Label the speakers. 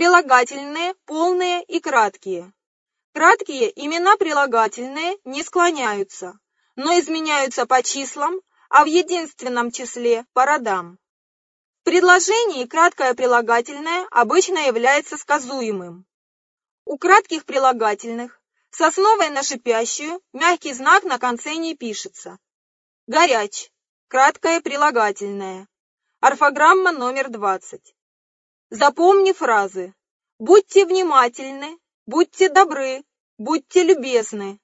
Speaker 1: Прилагательные полные и краткие. Краткие имена прилагательные не склоняются, но изменяются по числам, а в единственном числе по родам. В предложении краткое прилагательное обычно является сказуемым. У кратких прилагательных с основой на шипящую мягкий знак на конце не пишется. Горяч. Краткое прилагательное. Орфограмма номер 20. Запомни фразы. Будьте внимательны, будьте добры, будьте любезны.